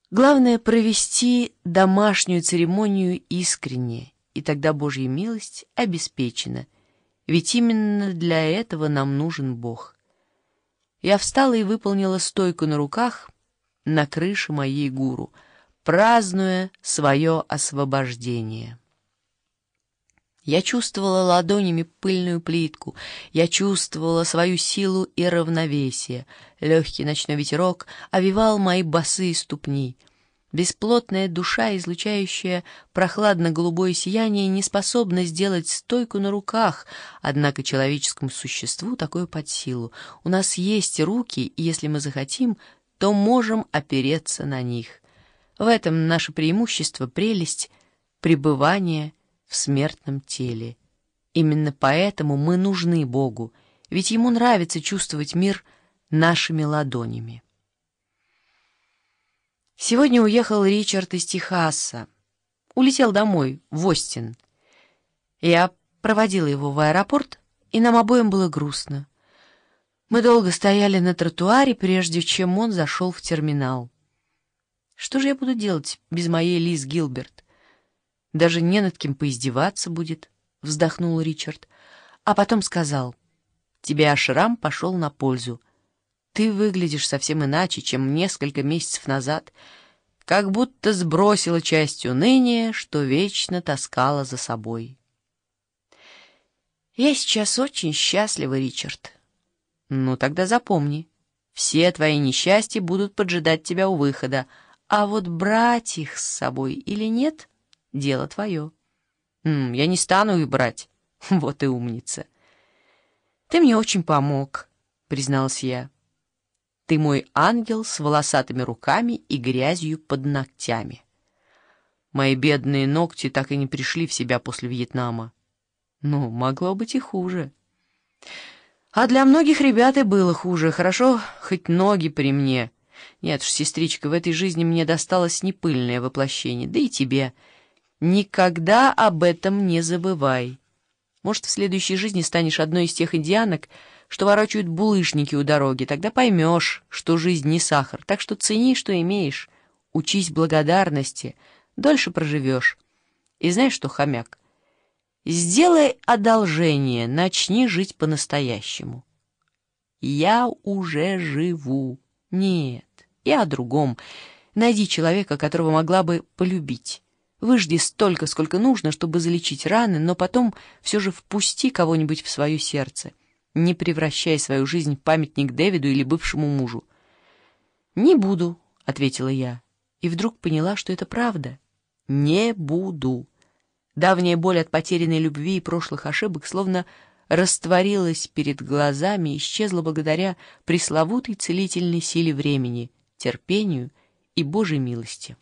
Главное — провести домашнюю церемонию искренне, и тогда Божья милость обеспечена, ведь именно для этого нам нужен Бог. Я встала и выполнила стойку на руках на крыше моей гуру, празднуя свое освобождение. Я чувствовала ладонями пыльную плитку, я чувствовала свою силу и равновесие. Легкий ночной ветерок овевал мои босые ступни. Бесплотная душа, излучающая прохладно-голубое сияние, не способна сделать стойку на руках, однако человеческому существу такое под силу. У нас есть руки, и если мы захотим, то можем опереться на них. В этом наше преимущество, прелесть пребывания в смертном теле. Именно поэтому мы нужны Богу, ведь Ему нравится чувствовать мир нашими ладонями. Сегодня уехал Ричард из Техаса. Улетел домой, в Остин. Я проводила его в аэропорт, и нам обоим было грустно. Мы долго стояли на тротуаре, прежде чем он зашел в терминал. Что же я буду делать без моей Лиз Гилберт? Даже не над кем поиздеваться будет, — вздохнул Ричард, а потом сказал: тебе ашрам пошел на пользу. Ты выглядишь совсем иначе, чем несколько месяцев назад, как будто сбросила часть уныния, что вечно таскала за собой. Я сейчас очень счастлива, Ричард. Ну, тогда запомни, все твои несчастья будут поджидать тебя у выхода, а вот брать их с собой или нет — дело твое. Я не стану их брать. Вот и умница. Ты мне очень помог, призналась я. Ты мой ангел с волосатыми руками и грязью под ногтями. Мои бедные ногти так и не пришли в себя после Вьетнама. Ну, могло быть и хуже. А для многих ребят и было хуже. Хорошо, хоть ноги при мне. Нет уж, сестричка, в этой жизни мне досталось не пыльное воплощение, да и тебе. Никогда об этом не забывай. Может, в следующей жизни станешь одной из тех индианок, что ворочают булыжники у дороги. Тогда поймешь, что жизнь не сахар. Так что цени, что имеешь. Учись благодарности. Дольше проживешь. И знаешь что, хомяк? Сделай одолжение, начни жить по-настоящему. Я уже живу. Нет, я о другом. Найди человека, которого могла бы полюбить. Выжди столько, сколько нужно, чтобы залечить раны, но потом все же впусти кого-нибудь в свое сердце. Не превращай свою жизнь в памятник Дэвиду или бывшему мужу. «Не буду», — ответила я, и вдруг поняла, что это правда. «Не буду». Давняя боль от потерянной любви и прошлых ошибок словно растворилась перед глазами и исчезла благодаря пресловутой целительной силе времени, терпению и Божьей милости.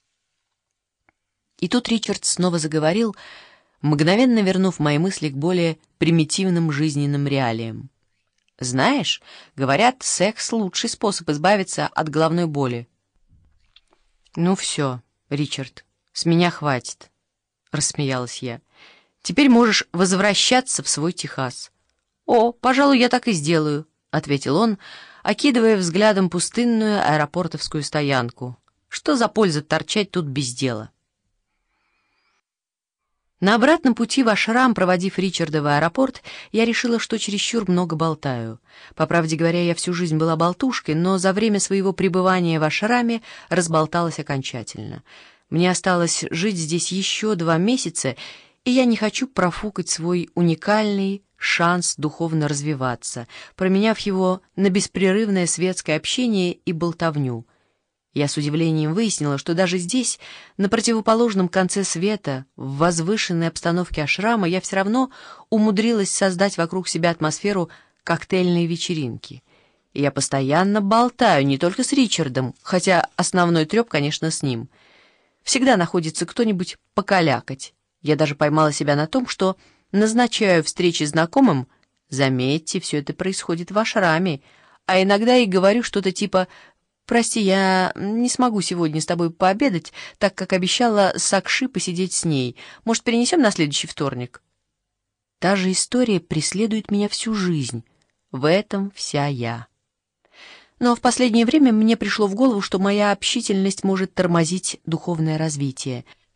И тут Ричард снова заговорил, мгновенно вернув мои мысли к более примитивным жизненным реалиям. «Знаешь, говорят, секс — лучший способ избавиться от головной боли». «Ну все, Ричард, с меня хватит», — рассмеялась я. «Теперь можешь возвращаться в свой Техас». «О, пожалуй, я так и сделаю», — ответил он, окидывая взглядом пустынную аэропортовскую стоянку. «Что за польза торчать тут без дела?» На обратном пути в ашрам, проводив Ричарда в аэропорт, я решила, что чересчур много болтаю. По правде говоря, я всю жизнь была болтушкой, но за время своего пребывания в ашраме разболталась окончательно. Мне осталось жить здесь еще 2 месяца, и я не хочу профукать свой уникальный шанс духовно развиваться, променяв его на беспрерывное светское общение и болтовню. Я с удивлением выяснила, что даже здесь, на противоположном конце света, в возвышенной обстановке ашрама, я все равно умудрилась создать вокруг себя атмосферу коктейльной вечеринки. И я постоянно болтаю не только с Ричардом, хотя основной треп, конечно, с ним. Всегда находится кто-нибудь покалякать. Я даже поймала себя на том, что назначаю встречи знакомым. Заметьте, все это происходит в ашраме, а иногда и говорю что-то типа: «Прости, я не смогу сегодня с тобой пообедать, так как обещала Сакши посидеть с ней. Может, перенесем на следующий вторник?» Та же история преследует меня всю жизнь. В этом вся я. Но в последнее время мне пришло в голову, что моя общительность может тормозить духовное развитие.